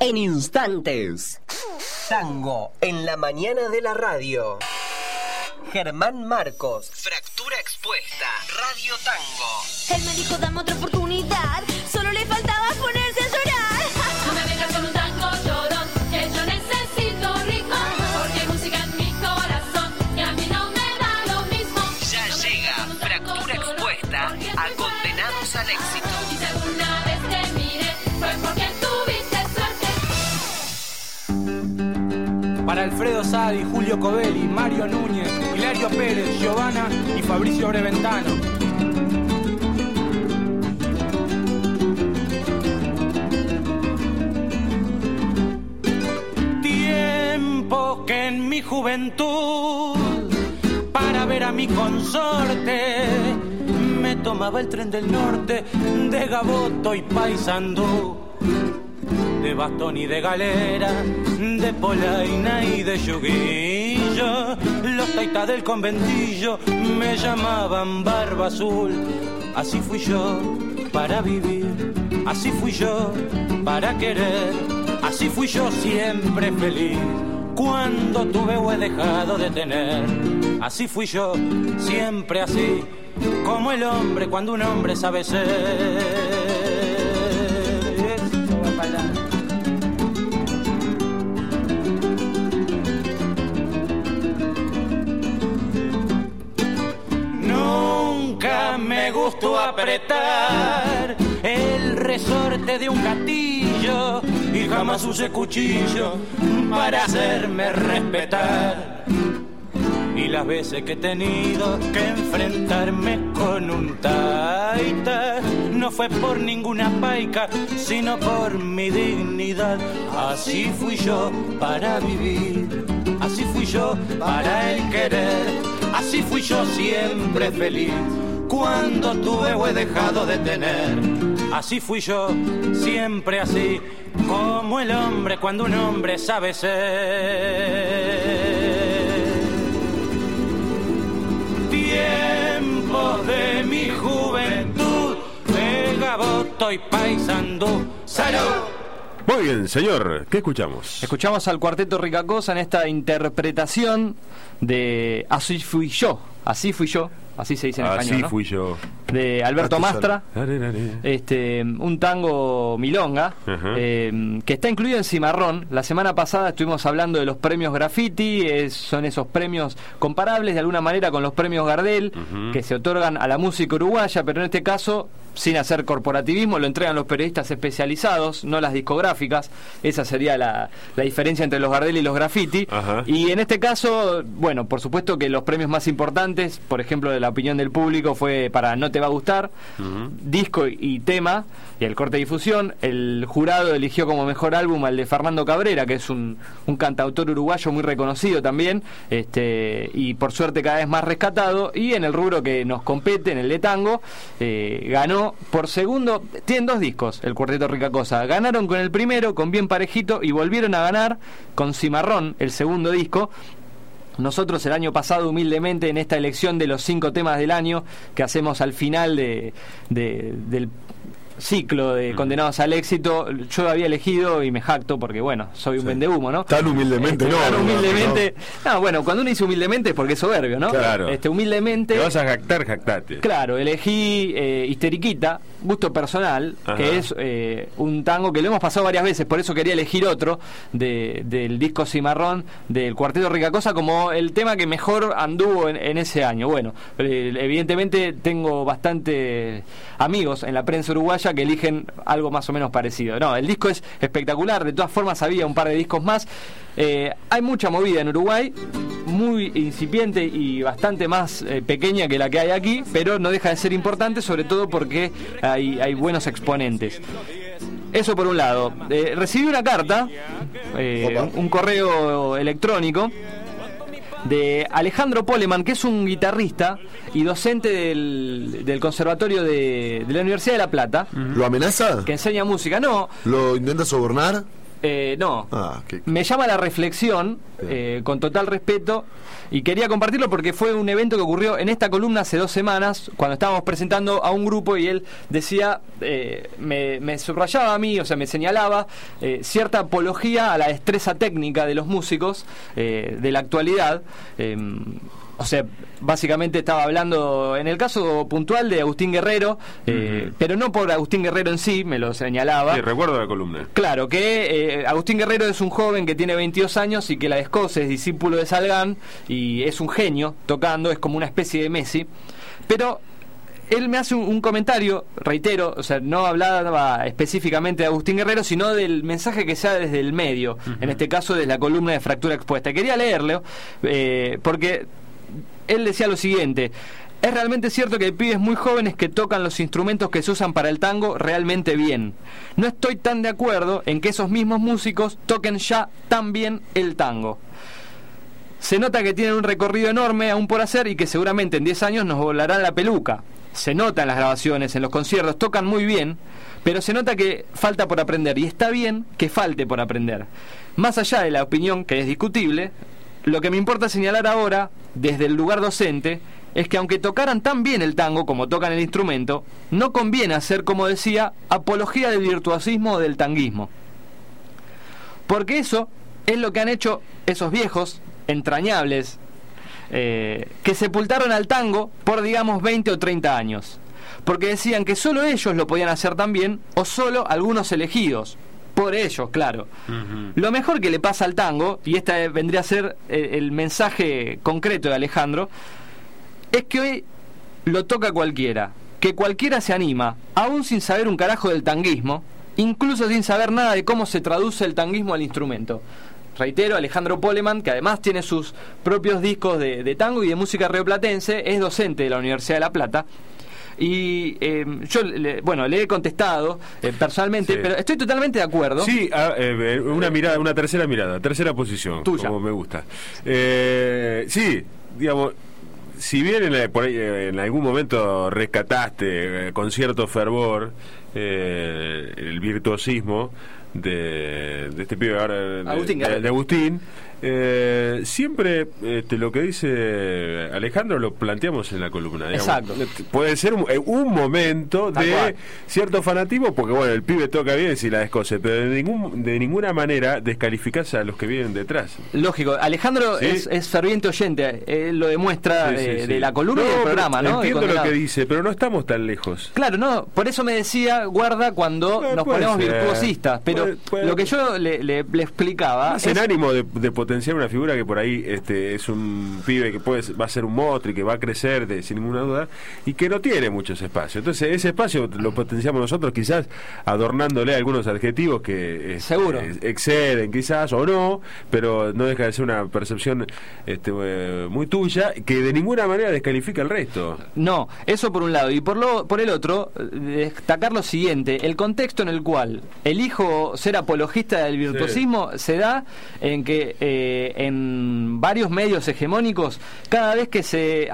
en instantes. Tango en la mañana de la radio. Germán Marcos, Fractura Expuesta, Radio Tango. Él me dijo dame otra oportunidad, solo le faltaba ponerse a llorar. No me vengas con un tango llorón, que yo necesito rico, porque hay música en mi corazón y a mí no me da lo mismo. Ya llega Fractura Expuesta a Condenados al Éxito. Y si alguna vez te miré, fue porque tuviste suerte. Para Alfredo Sadi, Julio Covelli, Mario Núñez, Hilario Pérez, Giovanna y Fabricio Breventano. Tiempo que en mi juventud, para ver a mi consorte, me tomaba el tren del norte, de Gaboto y Paysandú, de bastón y de galera, de polaina y de yuguillo. Los taitas del conventillo me llamaban Barba Azul. Así fui yo para vivir, así fui yo para querer, así fui yo siempre feliz cuando tuve o he dejado de tener. Así fui yo siempre así, como el hombre cuando un hombre sabe ser. Me gustó apretar el resorte de un gatillo y jamás usé cuchillo para hacerme respetar. Y las veces que he tenido que enfrentarme con un taita, no fue por ninguna paica, sino por mi dignidad. Así fui yo para vivir, así fui yo para el querer, así fui yo siempre feliz cuando tuve o he dejado de tener. Así fui yo, siempre así, como el hombre cuando un hombre sabe ser. Tiempos de mi juventud, de Gaboto y Paysandú. ¡Salud! Muy bien, señor, ¿qué escuchamos? Escuchamos al Cuarteto Ricacosa en esta interpretación de Así fui yo, así se dice en español, Así ¿no? fui yo. De Alberto Mastra, un tango milonga, que está incluido en Cimarrón. La semana pasada estuvimos hablando de los premios Graffiti, son esos premios comparables de alguna manera con los premios Gardel, que se otorgan a la música uruguaya, pero en este caso, sin hacer corporativismo, lo entregan los periodistas especializados, no las discográficas. Esa sería la diferencia entre los Gardel y los Graffiti. Y en este caso, bueno, por supuesto que los premios más importantes, por ejemplo, de la opinión del público, fue para No te va a gustar, disco y tema, y el corte de difusión. El jurado eligió como mejor álbum al de Fernando Cabrera, que es un cantautor uruguayo muy reconocido también, y por suerte cada vez más rescatado. Y en el rubro que nos compete, en el de tango, ganó por segundo. Tienen dos discos el Cuarteto Ricacosa, ganaron con el primero, con Bien Parejito, y volvieron a ganar con Cimarrón, el segundo disco. Nosotros el año pasado, humildemente, en esta elección de los 5 temas del año que hacemos al final del ciclo de Condenados al Éxito, yo había elegido, y me jacto porque bueno, soy un vendehumo, ¿no? Tan humildemente no. Tan humildemente. No, bueno, cuando uno dice humildemente es porque es soberbio, ¿no? Claro. Humildemente. Te vas a jactate. Claro, elegí Histeriquita, gusto personal, que es un tango que lo hemos pasado varias veces, por eso quería elegir otro del disco Cimarrón del Cuarteto Ricacosa como el tema que mejor anduvo en ese año. Bueno, evidentemente tengo bastante amigos en la prensa uruguaya que eligen algo más o menos parecido. No, el disco es espectacular. De todas formas había un par de discos más. Hay mucha movida en Uruguay, muy incipiente y bastante más pequeña que la que hay aquí, pero no deja de ser importante, sobre todo porque hay buenos exponentes. Eso por un lado. Recibí una carta, un correo electrónico de Alejandro Poleman, que es un guitarrista y docente del Conservatorio de la Universidad de La Plata. ¿Lo amenaza? Que enseña música. No. ¿Lo intenta sobornar? No. Me llama la reflexión, con total respeto, y quería compartirlo porque fue un evento que ocurrió en esta columna hace 2 semanas, cuando estábamos presentando a un grupo y él decía, me subrayaba a mí, o sea, me señalaba cierta apología a la destreza técnica de los músicos de la actualidad. O sea, básicamente estaba hablando en el caso puntual de Agustín Guerrero, pero no por Agustín Guerrero en sí, me lo señalaba. Sí, recuerdo la columna. Claro, que Agustín Guerrero es un joven que tiene 22 años y que la descoce, es discípulo de Salgán y es un genio tocando, es como una especie de Messi. Pero él me hace un comentario, reitero, o sea, no hablaba específicamente de Agustín Guerrero, sino del mensaje que se da desde el medio, en este caso de la columna de Fractura Expuesta. Quería leerlo, porque él decía lo siguiente: es realmente cierto que hay pibes muy jóvenes que tocan los instrumentos que se usan para el tango realmente bien. No estoy tan de acuerdo en que esos mismos músicos toquen ya tan bien el tango. Se nota que tienen un recorrido enorme aún por hacer y que seguramente en 10 años nos volarán la peluca. Se nota en las grabaciones, en los conciertos, tocan muy bien, pero se nota que falta por aprender, y está bien que falte por aprender. Más allá de la opinión, que es discutible, lo que me importa señalar ahora, desde el lugar docente, es que aunque tocaran tan bien el tango como tocan el instrumento, no conviene hacer, como decía, apología del virtuosismo o del tanguismo. Porque eso es lo que han hecho esos viejos, entrañables, que sepultaron al tango por, digamos, 20 o 30 años. Porque decían que solo ellos lo podían hacer tan bien, o solo algunos elegidos. Por ellos, claro. Lo mejor que le pasa al tango, y este vendría a ser el mensaje concreto de Alejandro, es que hoy lo toca cualquiera, que cualquiera se anima, aún sin saber un carajo del tanguismo, incluso sin saber nada de cómo se traduce el tanguismo al instrumento. Reitero, Alejandro Poleman, que además tiene sus propios discos de tango y de música rioplatense, es docente de la Universidad de La Plata. Y yo le he contestado personalmente, pero estoy totalmente de acuerdo. Sí, una mirada, una tercera mirada, tercera posición, tuya, como me gusta. Sí, digamos, si bien por ahí, en algún momento rescataste con cierto fervor el virtuosismo de este pibe ahora, de Agustín, siempre lo que dice Alejandro lo planteamos en la columna, digamos. Exacto. Puede ser un momento de cierto fanatismo, porque bueno, el pibe toca bien si la descoce, pero de ninguna manera descalificás a los que vienen detrás. Lógico, Alejandro, ¿sí? es ferviente oyente, él lo demuestra de la columna y del programa, ¿no? Entiendo lo que dice, pero no estamos tan lejos. Claro, no, por eso me decía, guarda cuando nos ponemos virtuosistas, pero lo que yo le explicaba es en ánimo de potenciar una figura que por ahí es un pibe que va a ser un monstruo y que va a crecer sin ninguna duda, y que no tiene muchos espacios. Entonces ese espacio lo potenciamos nosotros, quizás adornándole algunos adjetivos que seguro exceden quizás o no, pero no deja de ser una percepción muy tuya, que de ninguna manera descalifica el resto. No, eso por un lado, y por el otro, destacar lo siguiente: el contexto en el cual elijo ser apologista del virtuosismo se da en que en varios medios hegemónicos, cada vez que se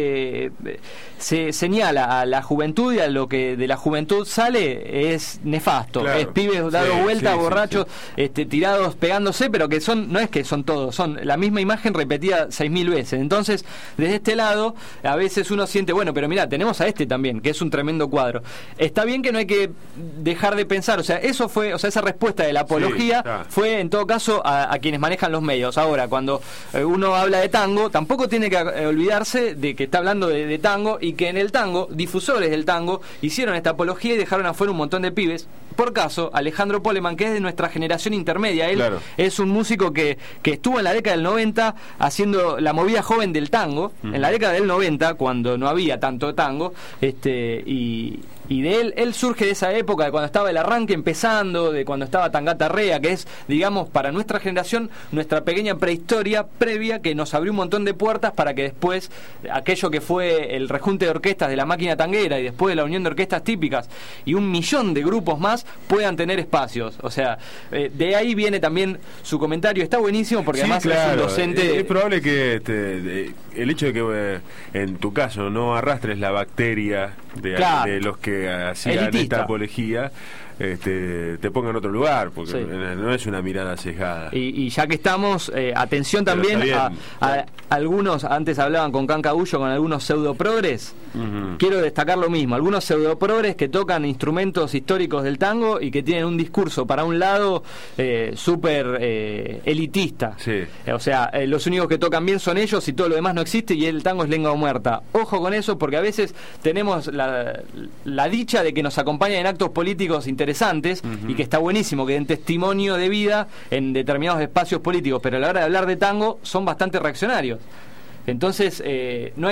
señala a la juventud y a lo que de la juventud sale, es nefasto. Claro. Es pibes dados vuelta, borrachos, tirados pegándose, pero que no es que son todos, son la misma imagen repetida 6.000 veces. Entonces, desde este lado, a veces uno siente, bueno, pero mira, tenemos a también, que es un tremendo cuadro. Está bien que no hay que dejar de pensar, esa respuesta de la apología fue en todo caso a quienes manejan los medios. Ahora, cuando uno habla de tango, tampoco tiene que olvidarse de que está hablando de tango, y que en el tango, difusores del tango hicieron esta apología y dejaron afuera un montón de pibes. Por caso, Alejandro Poleman, que es de nuestra generación intermedia, él es un músico que estuvo en la década del 90 haciendo la movida joven del tango, en la década del 90, cuando no había tanto tango, y de él surge de esa época, de cuando estaba el arranque empezando, de cuando estaba Tangata Rea, que es, digamos, para nuestra generación, nuestra pequeña prehistoria previa, que nos abrió un montón de puertas para que después aquello que fue el rejunte de orquestas de la máquina tanguera y después de la unión de orquestas típicas y 1 millón de grupos más puedan tener espacios. O sea, de ahí viene también su comentario. Está buenísimo porque además es un docente. Es probable que el hecho de que en tu caso no arrastres la bacteria de los que hacían esta apología, te ponga en otro lugar, porque no es una mirada sesgada. Y ya que estamos, atención también a algunos, antes hablaban con Cancagullo, con algunos pseudoprogres. Quiero destacar lo mismo, algunos pseudoprogres que tocan instrumentos históricos del tango y que tienen un discurso para un lado súper elitista. O sea, los únicos que tocan bien son ellos y todo lo demás no existe y el tango es lengua muerta. Ojo con eso, porque a veces tenemos la dicha de que nos acompañan en actos políticos interesantes y que está buenísimo que den testimonio de vida en determinados espacios políticos, pero a la hora de hablar de tango son bastante reaccionarios. Entonces no hay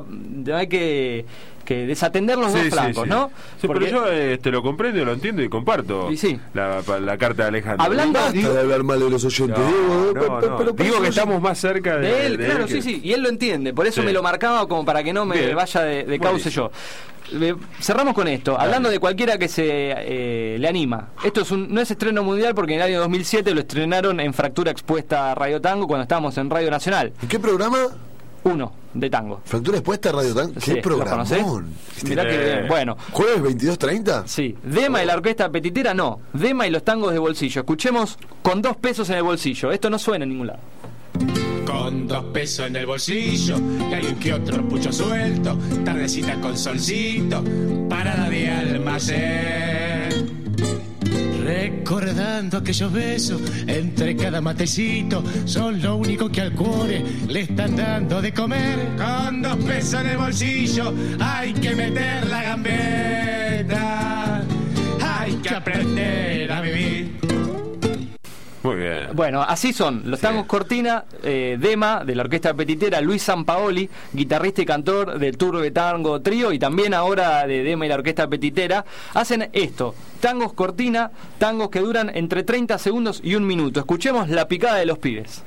que desatender los dos flancos, ¿no? Sí, porque yo te lo comprendo, lo entiendo y comparto la carta de Alejandro. Hablando de hablar mal de los oyentes, digo que estamos más cerca de él. Claro, y él lo entiende, por eso me lo marcaba como para que no me vaya de cauce yo. Cerramos con esto, hablando de cualquiera que se le anima. Esto no es estreno mundial porque en el año 2007 lo estrenaron en Fractura Expuesta Radio Tango cuando estábamos en Radio Nacional. ¿En qué programa? 1 de tango. ¿Fractura Expuesta Radio Tango? ¿Qué programa? Mirá que bien. Bueno. ¿Jueves 22:30? Sí. Dema y la orquesta petitera no. Dema y los tangos de bolsillo. Escuchemos Con 2 pesos en el bolsillo. Esto no suena en ningún lado. Con 2 pesos en el bolsillo y hay un que otro pucho suelto, tardecita con solcito, parada de almacén. Recordando aquellos besos entre cada matecito, son lo único que al cuore le están dando de comer. Con 2 pesos en el bolsillo hay que meter la gambeta, hay que aprender a vivir. Muy bien. Bueno, así son los tangos cortina. Dema, de la orquesta petitera, Luis Sampaoli, guitarrista y cantor del Turbe Tango Trío, y también ahora de Dema y la orquesta petitera, hacen esto: tangos cortina, tangos que duran entre 30 segundos y 1 minuto. Escuchemos La Picada de los Pibes.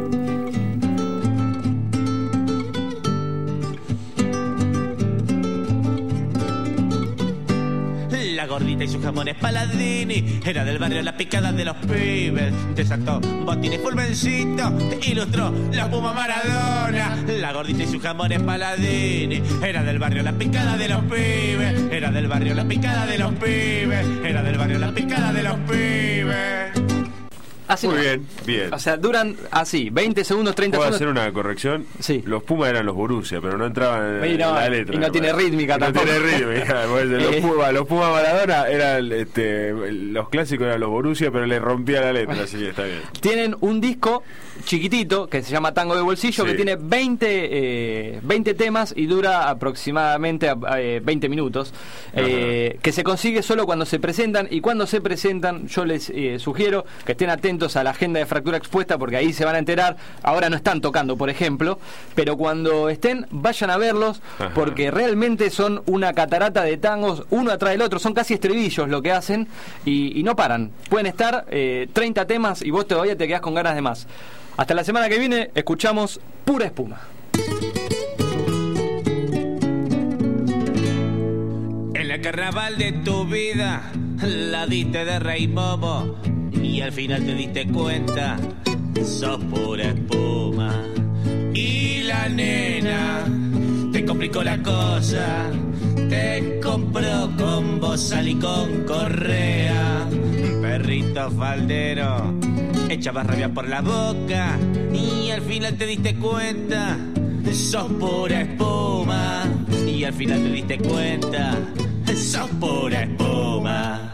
La gordita y sus jamones Paladini, era del barrio La Picada de los Pibes. Desató botines Fulmencito, ilustró la Puma Maradona. La gordita y sus jamones Paladini, era del barrio La Picada de los Pibes. Era del barrio La Picada de los Pibes. Era del barrio La Picada de los Pibes. Así muy bien. O sea, duran así, 20 segundos, 30 segundos. ¿Puedo hacer una corrección? Sí. Los Pumas eran los Borussia, pero no entraban en la letra. Y no tiene rítmica tampoco. No tiene rítmica. Los Pumas Maradona eran, los clásicos eran los Borussia, pero le rompía la letra, así que está bien. Tienen un disco chiquitito que se llama Tango de Bolsillo, que tiene 20 temas y dura aproximadamente 20 minutos, que se consigue solo cuando se presentan. Y cuando se presentan, yo les sugiero que estén atentos a la agenda de Fractura Expuesta, porque ahí se van a enterar. Ahora no están tocando, por ejemplo, pero cuando estén, vayan a verlos, porque realmente son una catarata de tangos uno atrás del otro. Son casi estribillos lo que hacen y no paran. Pueden estar 30 temas y vos todavía te quedás con ganas de más. Hasta la semana que viene escuchamos Pura Espuma. En el carnaval de tu vida la diste de rey momo y al final te diste cuenta, sos pura espuma. Y la nena te complicó la cosa, te compró con bozal y con correa. Perrito faldero, echabas rabia por la boca y al final te diste cuenta, sos pura espuma. Y al final te diste cuenta, sos pura espuma.